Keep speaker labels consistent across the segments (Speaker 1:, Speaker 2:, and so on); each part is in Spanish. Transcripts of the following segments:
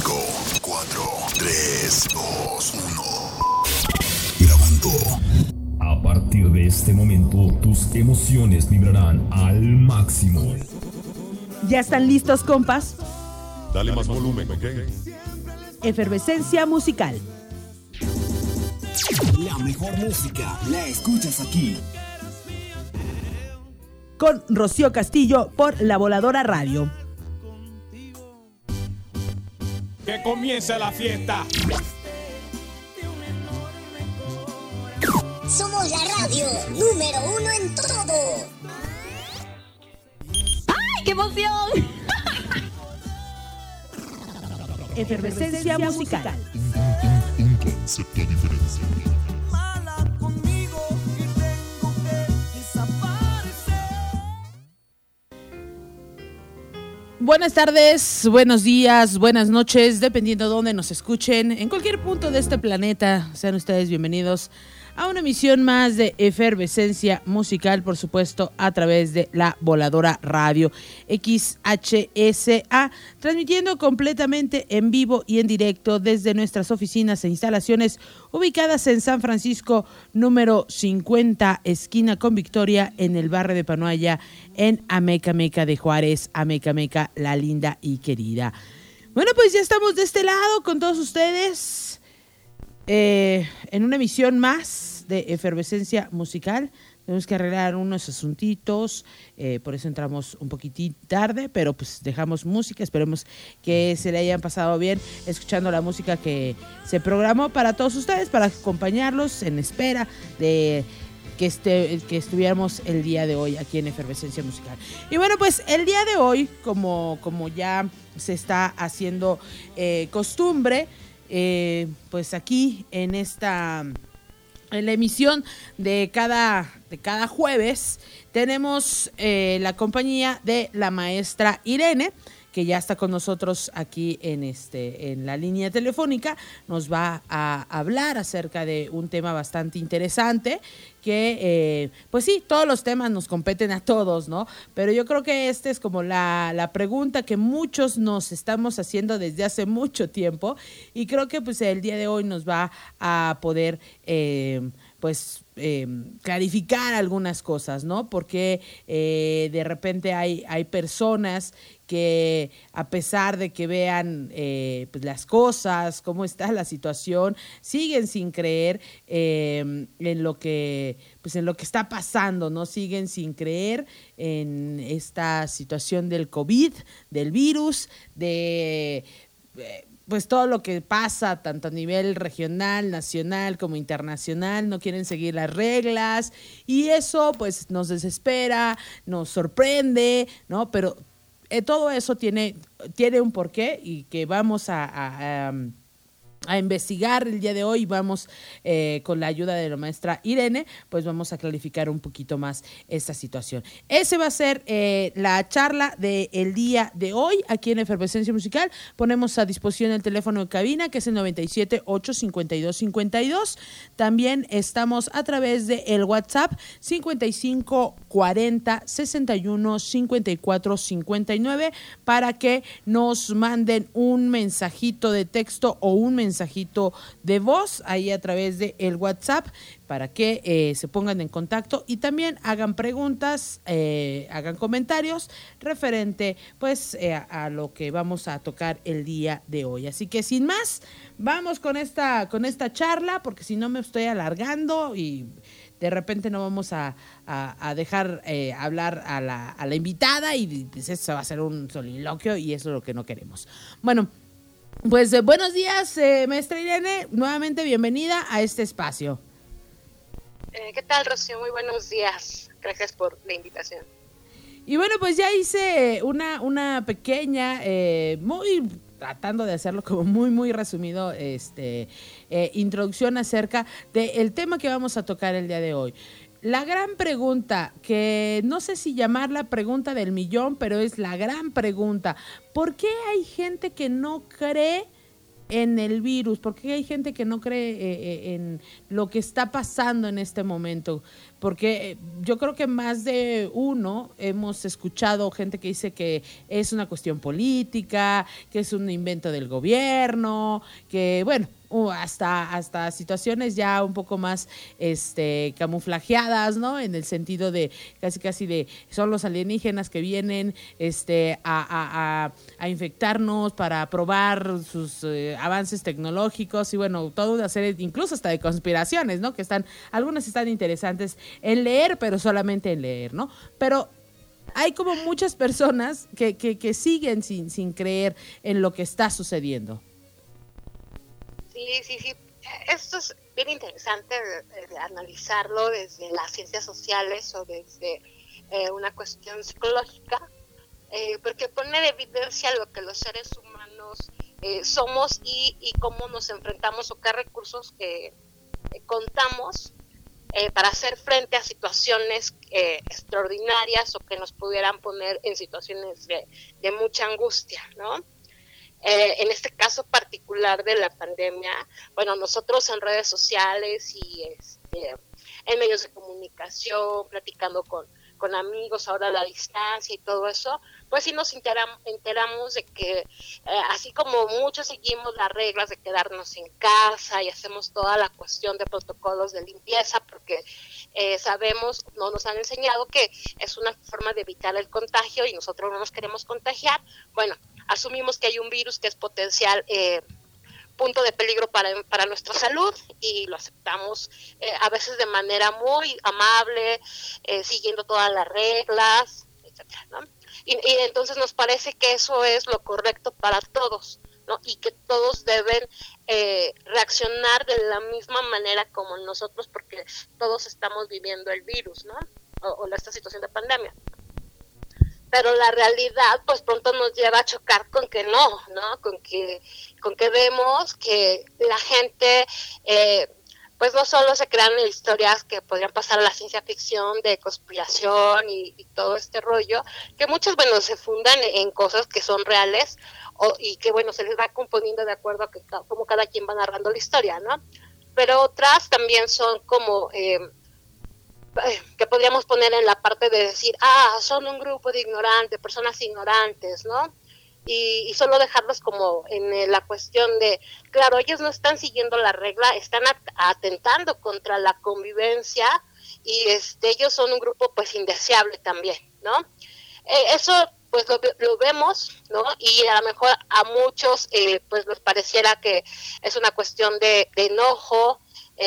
Speaker 1: 5, 4, 3, 2, 1. Grabando.
Speaker 2: A partir de este momento, tus emociones vibrarán al máximo.
Speaker 3: ¿Ya están listos, compas?
Speaker 4: Dale más volumen, ¿ok?
Speaker 3: Efervescencia musical.
Speaker 5: La mejor música la escuchas aquí.
Speaker 3: Con Rocío Castillo por La Voladora Radio.
Speaker 6: Que comience la fiesta.
Speaker 7: Somos la radio número 1 en todo.
Speaker 8: ¡Ay, qué emoción!
Speaker 3: Efervescencia musical.
Speaker 1: Un concepto diferencial.
Speaker 3: Buenas tardes, buenos días, buenas noches, dependiendo de dónde nos escuchen. En cualquier punto de este planeta, sean ustedes bienvenidos a una emisión más de Efervescencia Musical, por supuesto, a través de La Voladora Radio XHSA, transmitiendo completamente en vivo y en directo desde nuestras oficinas e instalaciones ubicadas en San Francisco, número 50, esquina con Victoria, en el barrio de Panoaya, en Amecameca de Juárez, Amecameca, la linda y querida. Bueno, pues ya estamos de este lado con todos ustedes. En una emisión más de Efervescencia Musical. Tenemos que arreglar unos asuntitos, por eso entramos un poquitín tarde, pero pues dejamos música. Esperemos que se le hayan pasado bien escuchando la música que se programó para todos ustedes, para acompañarlos en espera de que estuviéramos el día de hoy aquí en Efervescencia Musical. Y bueno, pues el día de hoy, como ya se está haciendo costumbre, pues aquí en la emisión de cada jueves tenemos la compañía de la maestra Irene, que ya está con nosotros aquí en la línea telefónica. Nos va a hablar acerca de un tema bastante interesante que, pues sí, todos los temas nos competen a todos, ¿no? Pero yo creo que es como la pregunta que muchos nos estamos haciendo desde hace mucho tiempo, y creo que pues el día de hoy nos va a poder clarificar algunas cosas, ¿no? Porque de repente hay personas que, a pesar de que vean pues las cosas, cómo está la situación, siguen sin creer en lo que está pasando, ¿no? Siguen sin creer en esta situación del COVID, del virus, de pues todo lo que pasa, tanto a nivel regional, nacional como internacional. No quieren seguir las reglas y eso pues nos desespera, nos sorprende, ¿no? Pero todo eso tiene un porqué, y que vamos a investigar el día de hoy. Vamos con la ayuda de la maestra Irene, pues vamos a clarificar un poquito más esta situación. Ese va a ser la charla del día de hoy aquí en Efervescencia Musical. Ponemos a disposición el teléfono de cabina, que es el 97-852-52. También estamos a través de el WhatsApp 5540-61-54-59 para que nos manden un mensajito de texto o un mensajito de voz ahí a través de el WhatsApp, para que se pongan en contacto y también hagan preguntas, hagan comentarios referente pues a lo que vamos a tocar el día de hoy. Así que sin más, vamos con esta charla, porque si no me estoy alargando y de repente no vamos a dejar hablar a la invitada, y pues eso va a ser un soliloquio, y eso es lo que no queremos. Bueno, pues buenos días, maestra Irene, nuevamente bienvenida a este espacio.
Speaker 9: ¿Qué tal, Rocío? Muy buenos días. Gracias por la invitación.
Speaker 3: Y bueno, pues ya hice una pequeña, muy tratando de hacerlo como muy, muy resumido, introducción acerca del tema que vamos a tocar el día de hoy. La gran pregunta, que no sé si llamarla pregunta del millón, pero es la gran pregunta: ¿por qué hay gente que no cree en el virus? ¿Por qué hay gente que no cree en lo que está pasando en este momento? Porque yo creo que más de uno hemos escuchado gente que dice que es una cuestión política, que es un invento del gobierno, que bueno, hasta situaciones ya un poco más camuflajeadas, ¿no? En el sentido de casi de son los alienígenas que vienen a infectarnos para probar sus avances tecnológicos y bueno, toda una serie incluso hasta de conspiraciones, ¿no? Que algunas están interesantes en leer, pero solamente en leer, ¿no? Pero hay como muchas personas que siguen sin creer en lo que está sucediendo.
Speaker 9: Sí. Esto es bien interesante de analizarlo desde las ciencias sociales o desde una cuestión psicológica, porque pone de evidencia lo que los seres humanos somos y cómo nos enfrentamos o qué recursos contamos para hacer frente a situaciones extraordinarias o que nos pudieran poner en situaciones de mucha angustia, ¿no? En este caso particular de la pandemia, bueno, nosotros en redes sociales y en medios de comunicación, platicando con amigos ahora a la distancia y todo eso, pues sí nos enteramos de que así como muchos seguimos las reglas de quedarnos en casa y hacemos toda la cuestión de protocolos de limpieza, porque sabemos, no nos han enseñado que es una forma de evitar el contagio y nosotros no nos queremos contagiar, bueno, asumimos que hay un virus que es potencial punto de peligro para nuestra salud y lo aceptamos a veces de manera muy amable, siguiendo todas las reglas, etcétera, ¿no? Y entonces nos parece que eso es lo correcto para todos, ¿no? Y que todos deben reaccionar de la misma manera como nosotros, porque todos estamos viviendo el virus, ¿no? O esta situación de pandemia. Pero la realidad pues pronto nos lleva a chocar con que no, con que vemos que la gente pues no solo se crean historias que podrían pasar a la ciencia ficción de conspiración y todo este rollo, que muchas bueno se fundan en cosas que son reales y que bueno se les va componiendo de acuerdo a cómo cada quien va narrando la historia, ¿no? Pero otras también son como que podríamos poner en la parte de decir, son un grupo de ignorantes, personas ignorantes, ¿no? Y solo dejarlos como en la cuestión de, claro, ellos no están siguiendo la regla, están atentando contra la convivencia y ellos son un grupo pues indeseable también, ¿no? Eso pues lo vemos, ¿no? Y a lo mejor a muchos pues les pareciera que es una cuestión de enojo,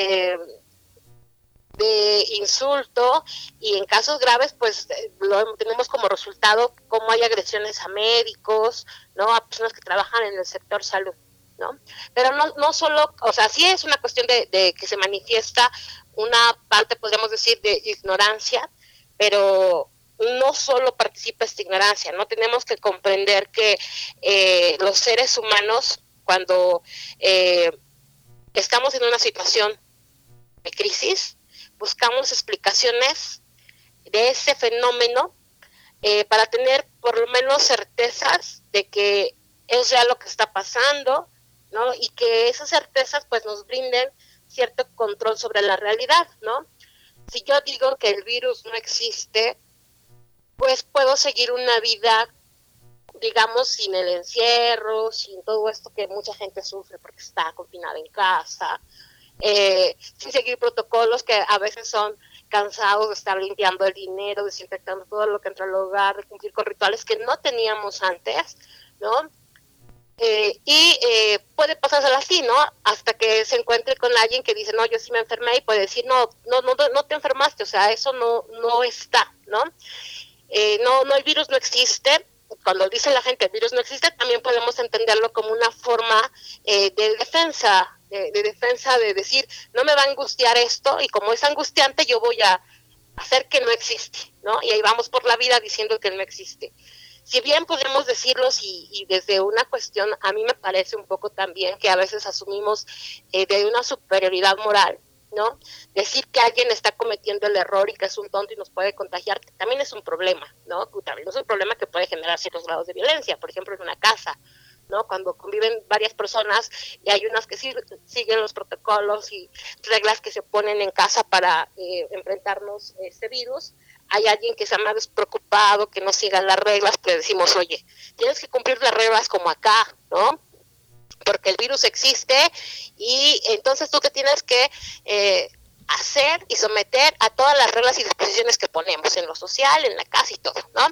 Speaker 9: de insulto y en casos graves pues lo tenemos como resultado como hay agresiones a médicos, ¿no? A personas que trabajan en el sector salud, ¿no? Pero no solo, o sea, sí es una cuestión de que se manifiesta una parte, podríamos decir, de ignorancia, pero no solo participa esta ignorancia, ¿no? Tenemos que comprender que los seres humanos cuando estamos en una situación de crisis, buscamos explicaciones de ese fenómeno para tener por lo menos certezas de que es real lo que está pasando, ¿no? Y que esas certezas pues nos brinden cierto control sobre la realidad, ¿no? Si yo digo que el virus no existe, pues puedo seguir una vida, digamos, sin el encierro, sin todo esto que mucha gente sufre porque está confinada en casa, sin seguir protocolos que a veces son cansados de estar limpiando el dinero, desinfectando todo lo que entra al hogar, de cumplir con rituales que no teníamos antes, ¿no? Puede pasarse así, ¿no? Hasta que se encuentre con alguien que dice, no, yo sí me enfermé, y puede decir, no te enfermaste, o sea, eso no está, ¿no? No, el virus no existe. Cuando dice la gente el virus no existe, también podemos entenderlo como una forma de defensa, de defensa, de decir, no me va a angustiar esto, y como es angustiante, yo voy a hacer que no existe, ¿no? Y ahí vamos por la vida diciendo que no existe. Si bien podemos decirlo, y desde una cuestión, a mí me parece un poco también que a veces asumimos de una superioridad moral, ¿no? Decir que alguien está cometiendo el error y que es un tonto y nos puede contagiar, también es un problema, ¿no? También es un problema que puede generar ciertos grados de violencia, por ejemplo, en una casa, ¿no? Cuando conviven varias personas y hay unas que siguen los protocolos y reglas que se ponen en casa para enfrentarnos a este virus, hay alguien que está más despreocupado, que no siga las reglas, pues le decimos, oye, tienes que cumplir las reglas como acá, ¿no? Porque el virus existe y entonces tú te tienes que hacer y someter a todas las reglas y disposiciones que ponemos en lo social, en la casa y todo, ¿no?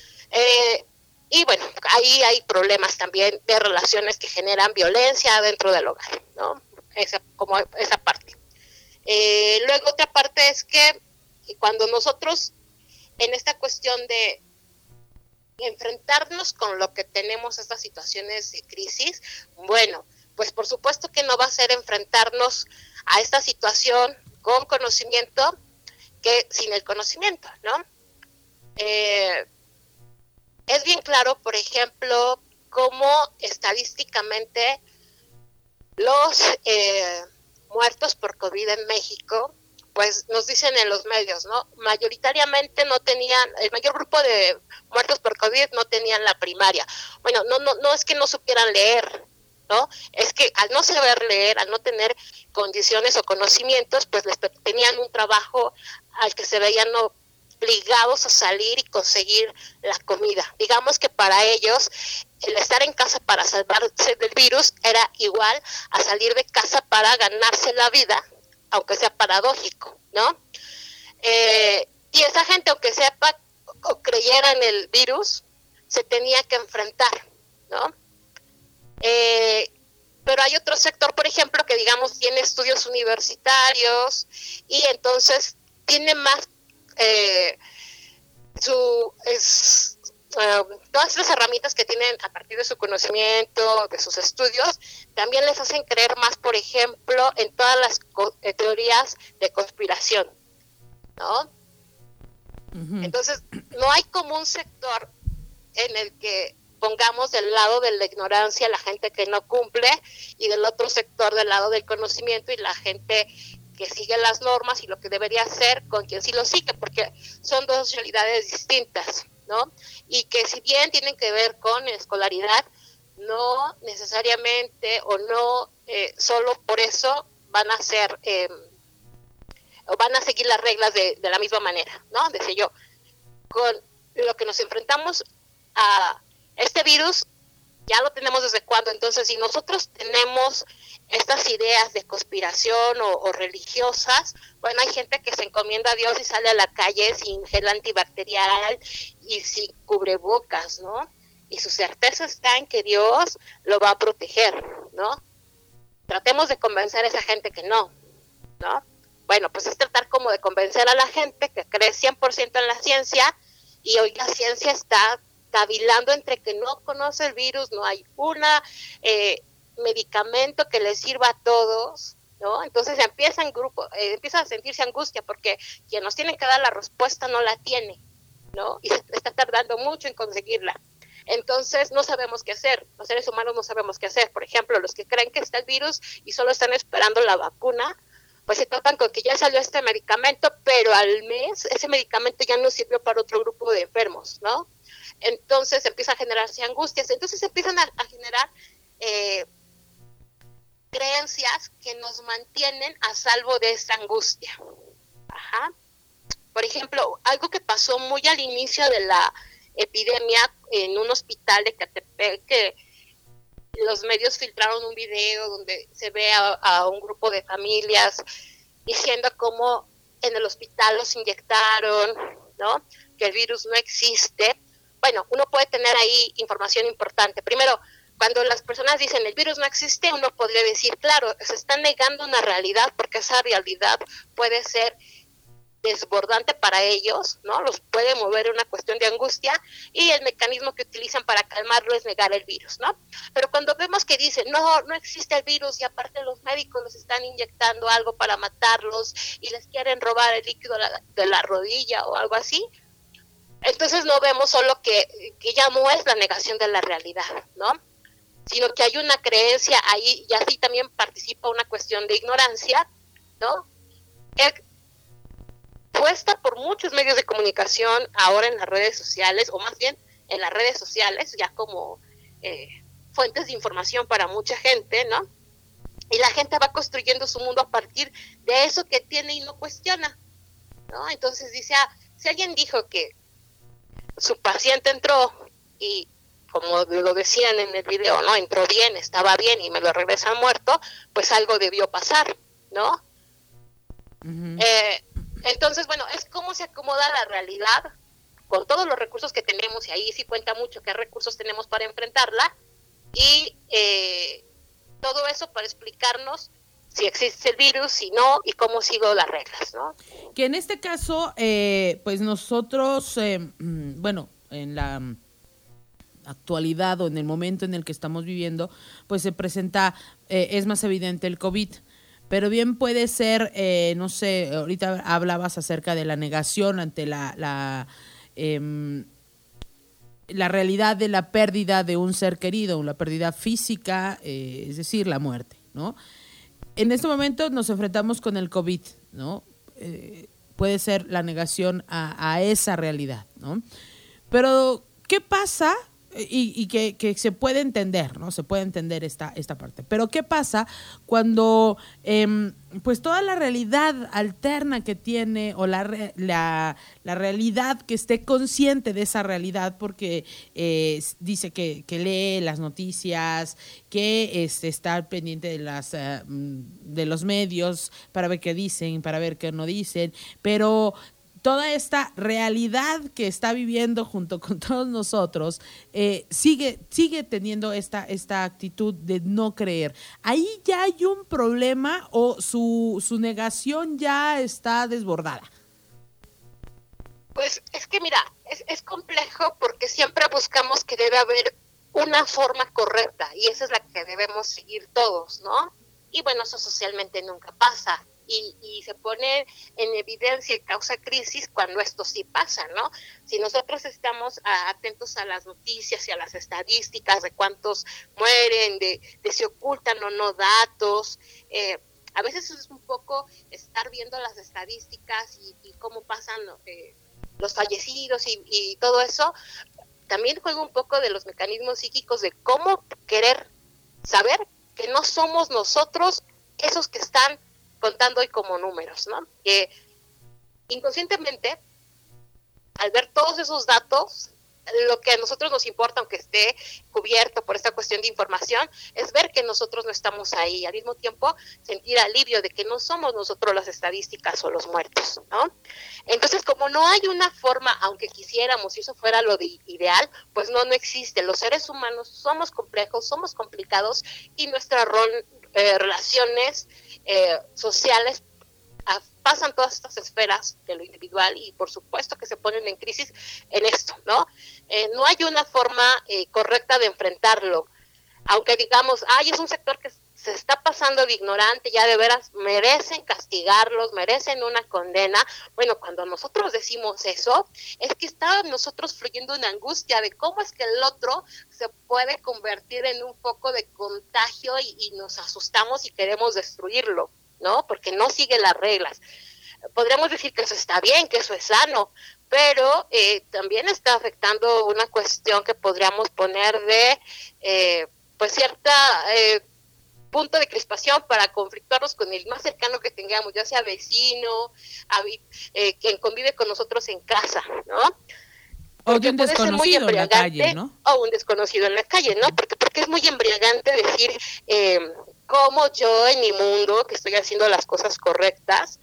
Speaker 9: Y bueno, ahí hay problemas también de relaciones que generan violencia dentro del hogar, ¿no? Esa parte. Luego otra parte es que cuando nosotros en esta cuestión de enfrentarnos con lo que tenemos, estas situaciones de crisis, bueno, pues por supuesto que no va a ser enfrentarnos a esta situación con conocimiento que sin el conocimiento, ¿no? Es bien claro, por ejemplo, cómo estadísticamente los muertos por COVID en México, pues nos dicen en los medios, ¿no? Mayoritariamente no tenían, el mayor grupo de muertos por COVID no tenían la primaria. Bueno, no es que no supieran leer, ¿no? Es que al no saber leer, al no tener condiciones o conocimientos, pues tenían un trabajo al que se veían obligados a salir y conseguir la comida. Digamos que para ellos el estar en casa para salvarse del virus era igual a salir de casa para ganarse la vida, aunque sea paradójico, ¿no? Y esa gente, aunque sepa o creyera en el virus, se tenía que enfrentar, ¿no? Pero hay otro sector, por ejemplo, que digamos tiene estudios universitarios y entonces tiene más todas las herramientas que tienen a partir de su conocimiento, de sus estudios, también les hacen creer más, por ejemplo, en todas las teorías de conspiración, ¿no? Uh-huh. Entonces, no hay como un sector en el que pongamos del lado de la ignorancia la gente que no cumple y del otro sector del lado del conocimiento y la gente que sigue las normas y lo que debería hacer con quien sí lo sigue, porque son dos realidades distintas, ¿no? Y que si bien tienen que ver con escolaridad, no necesariamente o no solo por eso van a ser o van a seguir las reglas de la misma manera, ¿no? Decía yo, con lo que nos enfrentamos a este virus, ya lo tenemos desde cuándo. Entonces, si nosotros tenemos estas ideas de conspiración o religiosas, bueno, hay gente que se encomienda a Dios y sale a la calle sin gel antibacterial y sin cubrebocas, ¿no? Y su certeza está en que Dios lo va a proteger, ¿no? Tratemos de convencer a esa gente que no, ¿no? Bueno, pues es tratar como de convencer a la gente que cree 100% en la ciencia y hoy la ciencia está cavilando entre que no conoce el virus, no hay una medicamento que les sirva a todos, ¿no? Entonces empieza a sentirse angustia porque quien nos tiene que dar la respuesta no la tiene, ¿no? Y se está tardando mucho en conseguirla. Entonces no sabemos qué hacer, los seres humanos no sabemos qué hacer. Por ejemplo, los que creen que está el virus y solo están esperando la vacuna, pues se topan con que ya salió este medicamento, pero al mes ese medicamento ya no sirvió para otro grupo de enfermos, ¿no? Entonces empiezan a generarse angustias, entonces empiezan a generar creencias que nos mantienen a salvo de esta angustia. Ajá. Por ejemplo, algo que pasó muy al inicio de la epidemia en un hospital de Catepec, que los medios filtraron un video donde se ve a un grupo de familias diciendo cómo en el hospital los inyectaron, ¿no? Que el virus no existe. Bueno, uno puede tener ahí información importante. Primero, cuando las personas dicen el virus no existe, uno podría decir, claro, se está negando una realidad porque esa realidad puede ser desbordante para ellos, ¿no? Los puede mover una cuestión de angustia y el mecanismo que utilizan para calmarlo es negar el virus, ¿no? Pero cuando vemos que dicen, no existe el virus y aparte los médicos los están inyectando algo para matarlos y les quieren robar el líquido de la rodilla o algo así, entonces no vemos solo que ya no es la negación de la realidad, ¿no? Sino que hay una creencia ahí y así también participa una cuestión de ignorancia, ¿no? Puesta por muchos medios de comunicación ahora en las redes sociales, o más bien en las redes sociales, ya como fuentes de información para mucha gente, ¿no? Y la gente va construyendo su mundo a partir de eso que tiene y no cuestiona, ¿no? Entonces dice, si alguien dijo que su paciente entró y, como lo decían en el video, ¿no? Entró bien, estaba bien y me lo regresan muerto, pues algo debió pasar, ¿no? Uh-huh. Entonces, bueno, es cómo se acomoda la realidad con todos los recursos que tenemos, y ahí sí cuenta mucho qué recursos tenemos para enfrentarla, y todo eso para explicarnos si existe el virus, si no, y cómo sigo las reglas, ¿no?
Speaker 3: Que en este caso, pues nosotros, bueno, en la actualidad o en el momento en el que estamos viviendo, pues se presenta, es más evidente el COVID, pero bien puede ser, no sé, ahorita hablabas acerca de la negación ante la realidad de la pérdida de un ser querido, la pérdida física, es decir, la muerte, ¿no? En este momento nos enfrentamos con el COVID, ¿no? Puede ser la negación a esa realidad, ¿no? Pero, ¿qué pasa? Y que se puede entender, ¿no? Se puede entender esta parte. Pero ¿qué pasa cuando pues toda la realidad alterna que tiene, o la realidad que esté consciente de esa realidad, porque dice que lee las noticias, que está pendiente de los medios para ver qué dicen, para ver qué no dicen, pero toda esta realidad que está viviendo junto con todos nosotros, sigue teniendo esta actitud de no creer? ¿Ahí ya hay un problema o su negación ya está desbordada?
Speaker 9: Pues es que mira, es complejo, porque siempre buscamos que debe haber una forma correcta, y esa es la que debemos seguir todos, ¿no? Y bueno, eso socialmente nunca pasa. Y se pone en evidencia y causa crisis cuando esto sí pasa, ¿no? Si nosotros estamos atentos a las noticias y a las estadísticas de cuántos mueren, de si ocultan o no datos, a veces es un poco estar viendo las estadísticas y cómo pasan los fallecidos y todo eso. También juega un poco de los mecanismos psíquicos de cómo querer saber que no somos nosotros esos que están contando hoy como números, ¿no? Que inconscientemente, al ver todos esos datos, lo que a nosotros nos importa, aunque esté cubierto por esta cuestión de información, es ver que nosotros no estamos ahí, y al mismo tiempo sentir alivio de que no somos nosotros las estadísticas o los muertos, ¿no? Entonces, como no hay una forma, aunque quisiéramos, si eso fuera lo ideal, pues no existe. Los seres humanos somos complejos, somos complicados, y nuestra relaciones sociales pasan todas estas esferas de lo individual, y por supuesto que se ponen en crisis en esto, ¿no? No hay una forma correcta de enfrentarlo, aunque digamos, es un sector que se está pasando de ignorante, ya de veras merecen castigarlos, merecen una condena. Bueno, cuando nosotros decimos eso, es que está en nosotros fluyendo una angustia de cómo es que el otro se puede convertir en un foco de contagio, y nos asustamos y queremos destruirlo, ¿no? Porque no sigue las reglas. Podríamos decir que eso está bien, que eso es sano, pero también está afectando una cuestión que podríamos poner de pues cierta punto de crispación para conflictuarnos con el más cercano que tengamos, ya sea vecino, quien convive con nosotros en casa, ¿no?
Speaker 3: O de un desconocido en la calle, ¿no?
Speaker 9: O un desconocido en la calle, ¿no? Porque es muy embriagante decir cómo yo en mi mundo, que estoy haciendo las cosas correctas,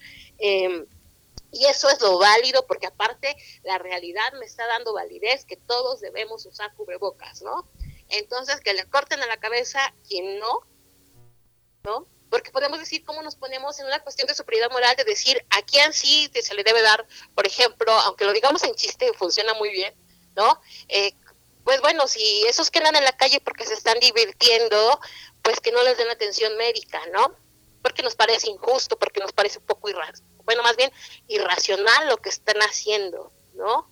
Speaker 9: y eso es lo válido, porque aparte la realidad me está dando validez que todos debemos usar cubrebocas, ¿no? Entonces, que le corten a la cabeza quien no, porque podemos decir cómo nos ponemos en una cuestión de superioridad moral, de decir a quién sí se le debe dar, por ejemplo, aunque lo digamos en chiste, funciona muy bien, ¿no? Pues bueno, si esos quedan en la calle porque se están divirtiendo, pues que no les den atención médica, ¿no? Porque nos parece injusto, porque nos parece un poco más bien irracional lo que están haciendo, ¿no?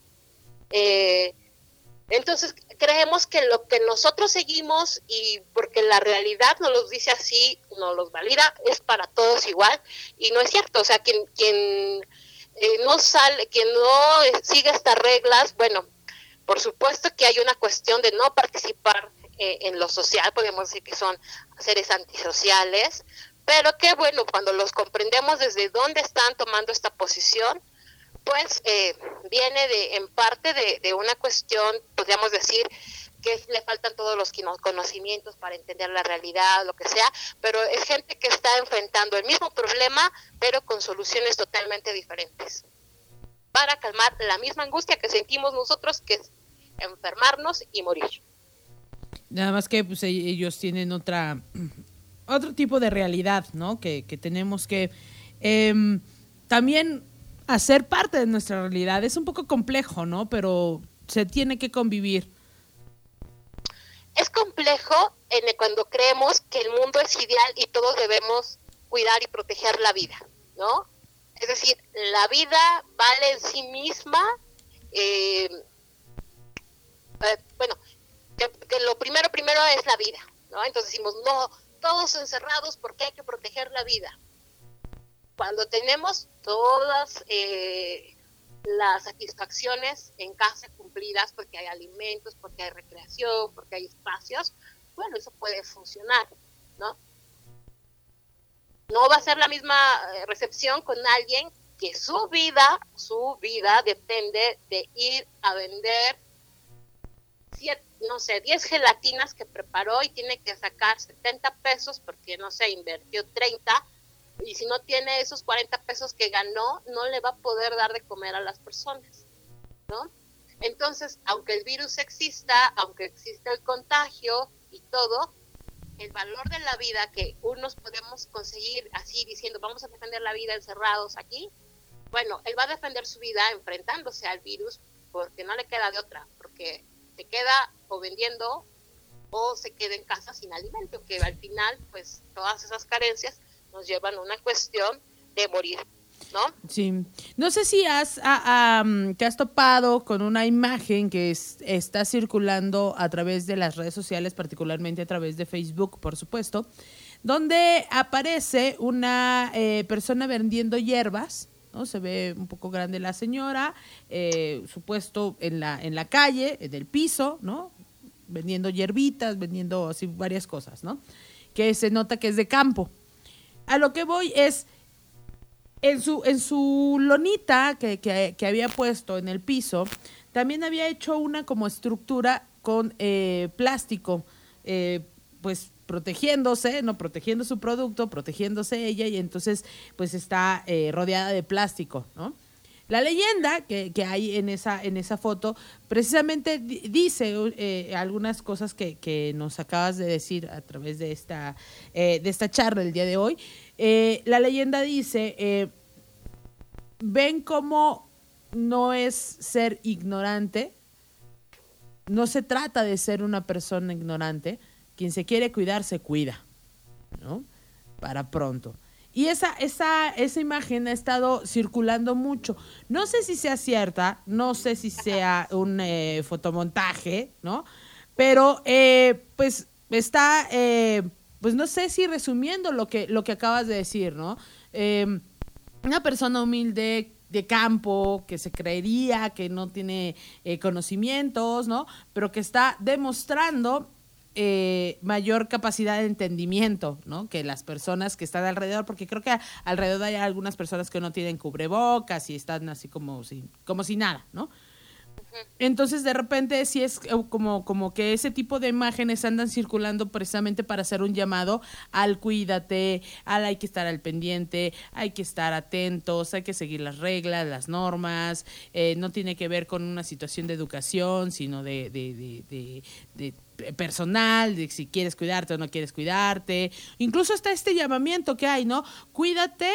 Speaker 9: Entonces creemos que lo que nosotros seguimos, y porque la realidad nos los dice así, nos los valida, es para todos igual, y no es cierto. O sea, quien no sigue estas reglas, bueno, por supuesto que hay una cuestión de no participar en lo social, podemos decir que son seres antisociales, pero que bueno, cuando los comprendemos desde dónde están tomando esta posición, pues viene en parte de una cuestión, podríamos decir, que le faltan todos los conocimientos para entender la realidad, lo que sea, pero es gente que está enfrentando el mismo problema, pero con soluciones totalmente diferentes, para calmar la misma angustia que sentimos nosotros, que es enfermarnos y morir.
Speaker 3: Nada más que pues, ellos tienen otro tipo de realidad, ¿no? Que tenemos que también hacer parte de nuestra realidad. Es un poco complejo, ¿no? Pero se tiene que convivir.
Speaker 9: Es complejo cuando creemos que el mundo es ideal y todos debemos cuidar y proteger la vida, ¿no? Es decir, la vida vale en sí misma, bueno, que lo primero es la vida, ¿no? Entonces decimos, no, todos encerrados porque hay que proteger la vida. Cuando tenemos todas las satisfacciones en casa cumplidas, porque hay alimentos, porque hay recreación, porque hay espacios, bueno, eso puede funcionar, ¿no? No va a ser la misma recepción con alguien que su vida depende de ir a vender 10 gelatinas que preparó y tiene que sacar 70 pesos porque, no sé, invirtió 30, y si no tiene esos 40 pesos que ganó, no le va a poder dar de comer a las personas, ¿no? Entonces, aunque el virus exista, aunque exista el contagio y todo, el valor de la vida que unos podemos conseguir así diciendo, vamos a defender la vida encerrados aquí, bueno, él va a defender su vida enfrentándose al virus porque no le queda de otra, porque se queda o vendiendo o se queda en casa sin alimento, que al final, pues, todas esas carencias nos llevan a una cuestión de morir, ¿no?
Speaker 3: Sí. No sé si te has topado con una imagen que está circulando a través de las redes sociales, particularmente a través de Facebook, por supuesto, donde aparece una persona vendiendo hierbas, ¿no? Se ve un poco grande la señora, supuesto en la calle, en el piso, ¿no? Vendiendo hierbitas, vendiendo así varias cosas, ¿no? Que se nota que es de campo. A lo que voy es, en su lonita que había puesto en el piso, también había hecho una como estructura con plástico, pues protegiéndose, no protegiendo su producto, protegiéndose ella, y entonces pues está rodeada de plástico, ¿no? La leyenda que hay en esa foto precisamente dice algunas cosas que nos acabas de decir a través de esta charla el día de hoy. La leyenda dice, ven cómo no es ser ignorante, no se trata de ser una persona ignorante, quien se quiere cuidar se cuida, ¿no? Para pronto. Y esa imagen ha estado circulando mucho. No sé si sea cierta, no sé si sea un fotomontaje, ¿no? Pero pues está, pues no sé si resumiendo lo que acabas de decir, ¿no? Una persona humilde de campo, que se creería que no tiene conocimientos, ¿no? Pero que está demostrando mayor capacidad de entendimiento, ¿no? Que las personas que están alrededor, porque creo que alrededor hay algunas personas que no tienen cubrebocas y están así como si nada, ¿no? Entonces de repente sí es como que ese tipo de imágenes andan circulando precisamente para hacer un llamado al cuídate, hay que estar al pendiente, hay que estar atentos, hay que seguir las reglas, las normas, no tiene que ver con una situación de educación, sino de personal, de si quieres cuidarte o no quieres cuidarte. Incluso está este llamamiento que hay, ¿no? Cuídate,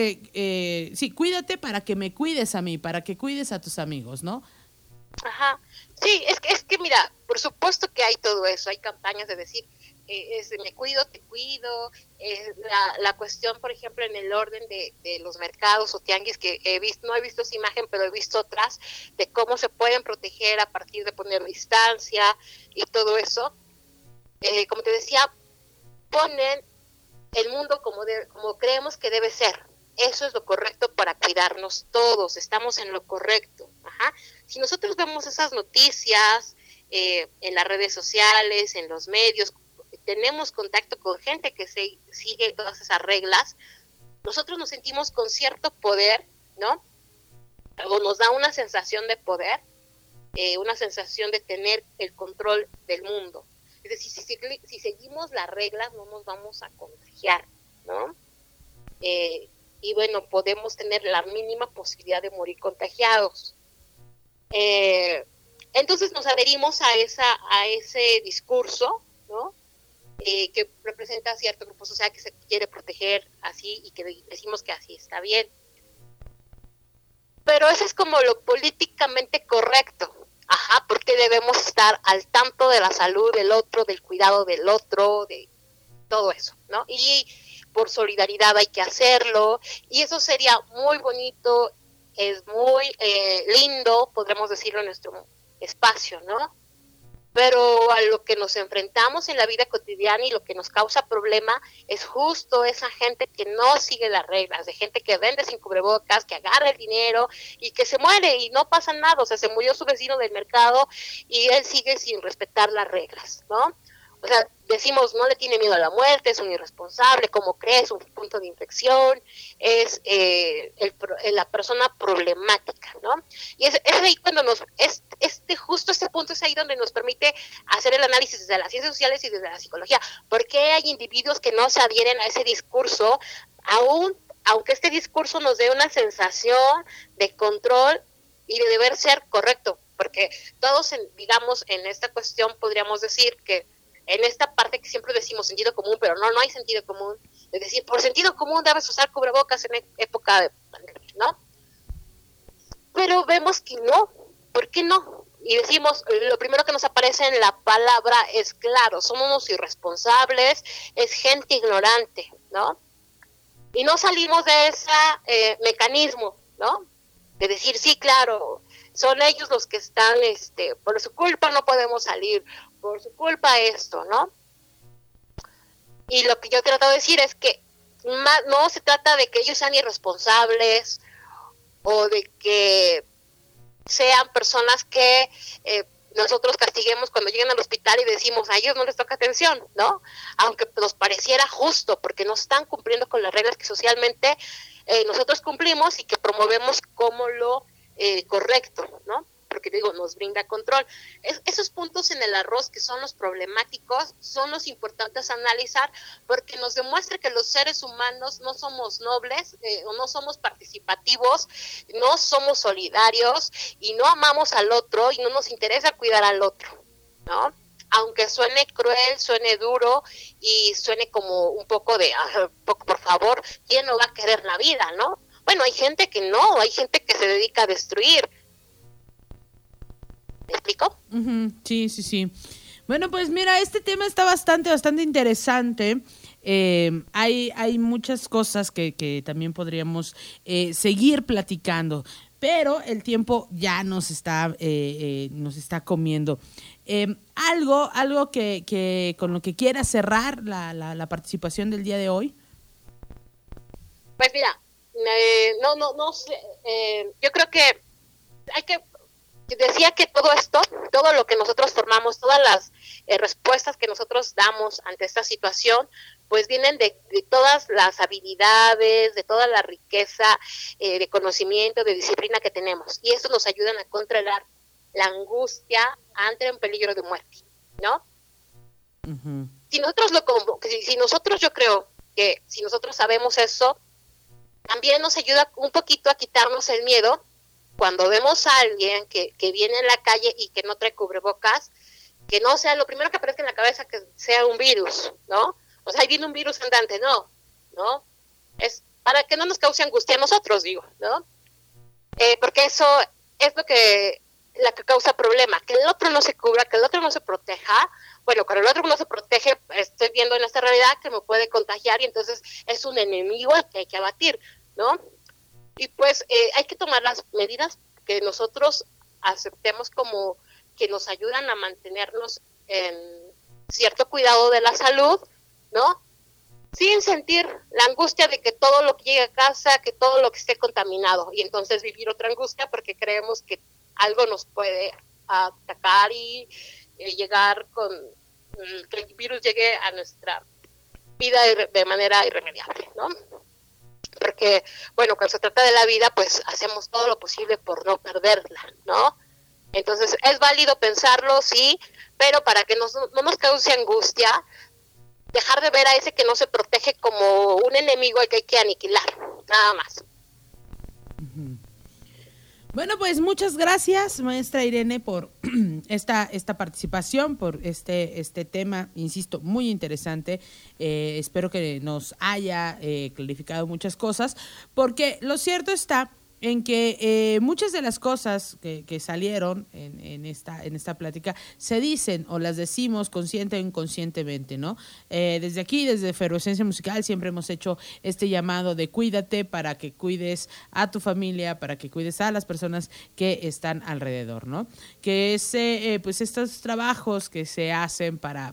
Speaker 3: cuídate para que me cuides a mí, para que cuides a tus amigos, ¿no?
Speaker 9: Ajá, sí, es que mira, por supuesto que hay todo eso, hay campañas de decir, me cuido, te cuido, la cuestión, por ejemplo, en el orden de los mercados o tianguis, que no he visto esa imagen, pero he visto otras, de cómo se pueden proteger a partir de poner distancia y todo eso. Como te decía, ponen el mundo como creemos que debe ser. Eso es lo correcto para cuidarnos todos, estamos en lo correcto. Ajá. Si nosotros vemos esas noticias en las redes sociales, en los medios, tenemos contacto con gente que sigue todas esas reglas, nosotros nos sentimos con cierto poder, ¿no? O nos da una sensación de poder, una sensación de tener el control del mundo. Es decir, si seguimos las reglas no nos vamos a contagiar, ¿no? Y bueno, podemos tener la mínima posibilidad de morir contagiados. Entonces nos adherimos a ese discurso, ¿no? Que representa cierto grupo social que se quiere proteger así y que decimos que así está bien. Pero eso es como lo políticamente correcto. Ajá, porque debemos estar al tanto de la salud del otro, del cuidado del otro, de todo eso, ¿no? Y por solidaridad hay que hacerlo, y eso sería muy bonito, es muy lindo, podremos decirlo, en nuestro espacio, ¿no? Pero a lo que nos enfrentamos en la vida cotidiana y lo que nos causa problema es justo esa gente que no sigue las reglas, de gente que vende sin cubrebocas, que agarra el dinero y que se muere y no pasa nada. O sea, se murió su vecino del mercado y él sigue sin respetar las reglas, ¿no? O sea, decimos, no le tiene miedo a la muerte, es un irresponsable, ¿cómo crees? Un punto de inflexión, es la persona problemática, ¿no? Y es ahí cuando justo este punto es ahí donde nos permite hacer el análisis desde las ciencias sociales y desde la psicología. ¿Por qué hay individuos que no se adhieren a ese discurso, aunque este discurso nos dé una sensación de control y de deber ser correcto? Porque todos, digamos, en esta cuestión podríamos decir que en esta parte que siempre decimos sentido común, pero no hay sentido común, es decir, por sentido común debes usar cubrebocas en época de pandemia, ¿no? Pero vemos que no, ¿por qué no? Y decimos, lo primero que nos aparece en la palabra es claro, somos unos irresponsables, es gente ignorante, ¿no? Y no salimos de ese mecanismo, ¿no? De decir, sí, claro, son ellos los que están, por su culpa no podemos salir, por su culpa esto, ¿no? Y lo que yo trato de decir es que no se trata de que ellos sean irresponsables o de que sean personas que nosotros castiguemos cuando lleguen al hospital y decimos a ellos no les toca atención, ¿no? Aunque nos pareciera justo porque no están cumpliendo con las reglas que socialmente nosotros cumplimos y que promovemos como lo correcto, ¿no? Porque digo, nos brinda control. Esos puntos en el arroz que son los problemáticos son los importantes a analizar porque nos demuestra que los seres humanos no somos nobles, o no somos participativos, no somos solidarios y no amamos al otro y no nos interesa cuidar al otro, ¿no? Aunque suene cruel, suene duro y suene como un poco de, por favor, ¿quién no va a querer la vida, no? Bueno, hay gente que no, hay gente que se dedica a destruir. ¿Me explico?
Speaker 3: Uh-huh. Sí. Bueno, pues mira, este tema está bastante interesante. Hay muchas cosas que también podríamos seguir platicando, pero el tiempo ya nos está comiendo. Algo que con lo que quiera cerrar la participación del día de hoy.
Speaker 9: Pues mira, no sé, yo creo que hay que decía que todo lo que nosotros formamos, todas las respuestas que nosotros damos ante esta situación, pues vienen de todas las habilidades, de toda la riqueza de conocimiento, de disciplina que tenemos. Y eso nos ayudan a controlar la angustia ante un peligro de muerte, ¿no? Uh-huh. Si nosotros yo creo que si nosotros sabemos eso, también nos ayuda un poquito a quitarnos el miedo cuando vemos a alguien que viene en la calle y que no trae cubrebocas, que no sea lo primero que aparezca en la cabeza que sea un virus, ¿no? O sea, ahí viene un virus andante, no, es para que no nos cause angustia a nosotros, digo, ¿no? Porque eso es la que causa problema, que el otro no se cubra, que el otro no se proteja. Bueno, cuando el otro no se protege, estoy viendo en esta realidad que me puede contagiar y entonces es un enemigo al que hay que abatir, ¿no? Y pues hay que tomar las medidas que nosotros aceptemos como que nos ayudan a mantenernos en cierto cuidado de la salud, ¿no? Sin sentir la angustia de que todo lo que llegue a casa, que todo lo que esté contaminado, y entonces vivir otra angustia porque creemos que algo nos puede atacar y llegar con que el virus llegue a nuestra vida de manera irremediable, ¿no? Porque, bueno, cuando se trata de la vida, pues hacemos todo lo posible por no perderla, ¿no? Entonces, es válido pensarlo, sí, pero para que no nos cause angustia, dejar de ver a ese que no se protege como un enemigo al que hay que aniquilar, nada más.
Speaker 3: Bueno, pues muchas gracias, maestra Irene, por esta participación, por este tema, insisto, muy interesante. Espero que nos haya clarificado muchas cosas, porque lo cierto está en que muchas de las cosas que salieron en esta plática se dicen o las decimos consciente o inconscientemente, ¿no? Desde aquí, desde Efervescencia Musical, siempre hemos hecho este llamado de cuídate para que cuides a tu familia, para que cuides a las personas que están alrededor, ¿no? Que pues estos trabajos que se hacen para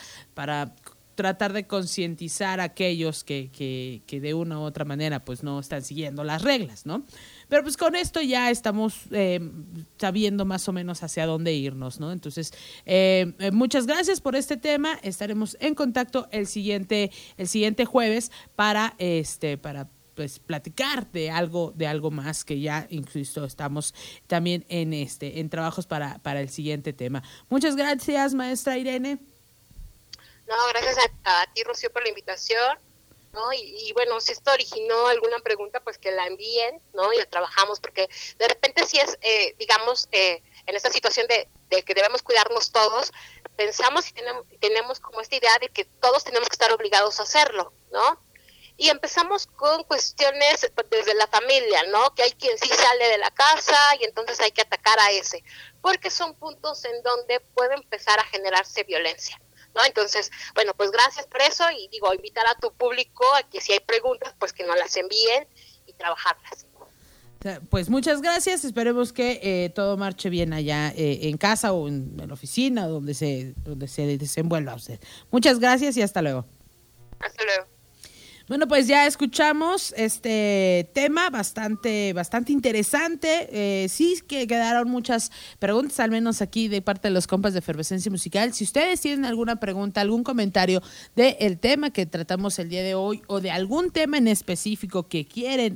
Speaker 3: tratar de concientizar a aquellos que de una u otra manera pues no están siguiendo las reglas, ¿no? Pero pues con esto ya estamos sabiendo más o menos hacia dónde irnos, ¿no? Entonces, muchas gracias por este tema. Estaremos en contacto el siguiente jueves para pues platicar de algo más, que ya incluso estamos también en trabajos para el siguiente tema. Muchas gracias, maestra Irene.
Speaker 9: No, gracias a ti, Rocío, por la invitación, ¿no? Y bueno, si esto originó alguna pregunta, pues que la envíen, ¿no? Y la trabajamos, porque de repente sí es, digamos, en esta situación de que debemos cuidarnos todos, pensamos y tenemos como esta idea de que todos tenemos que estar obligados a hacerlo, ¿no? Y empezamos con cuestiones desde la familia, ¿no? Que hay quien sí sale de la casa y entonces hay que atacar a ese, porque son puntos en donde puede empezar a generarse violencia, ¿no? Entonces, bueno, pues gracias por eso y digo, invitar a tu público a que si hay preguntas, pues que nos las envíen y trabajarlas.
Speaker 3: Pues muchas gracias, esperemos que todo marche bien allá en casa o en la oficina, donde se desenvuelva usted. Muchas gracias y hasta luego.
Speaker 9: Hasta luego.
Speaker 3: Bueno, pues ya escuchamos este tema bastante interesante. Sí que quedaron muchas preguntas, al menos aquí de parte de los compas de Efervescencia Musical. Si ustedes tienen alguna pregunta, algún comentario del tema que tratamos el día de hoy o de algún tema en específico que quieren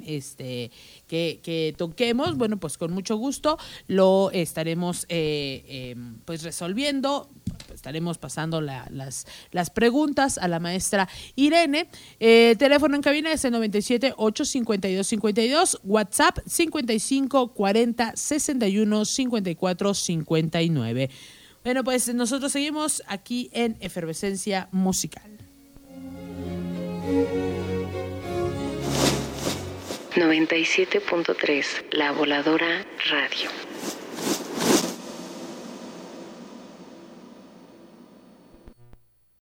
Speaker 3: que toquemos, bueno, pues con mucho gusto lo estaremos pues resolviendo. Estaremos pasando las preguntas a la maestra Irene. Teléfono en cabina es el 97-852-52, WhatsApp 5540-61-54-59. Bueno, pues nosotros seguimos aquí en Efervescencia Musical.
Speaker 10: 97.3, La Voladora Radio.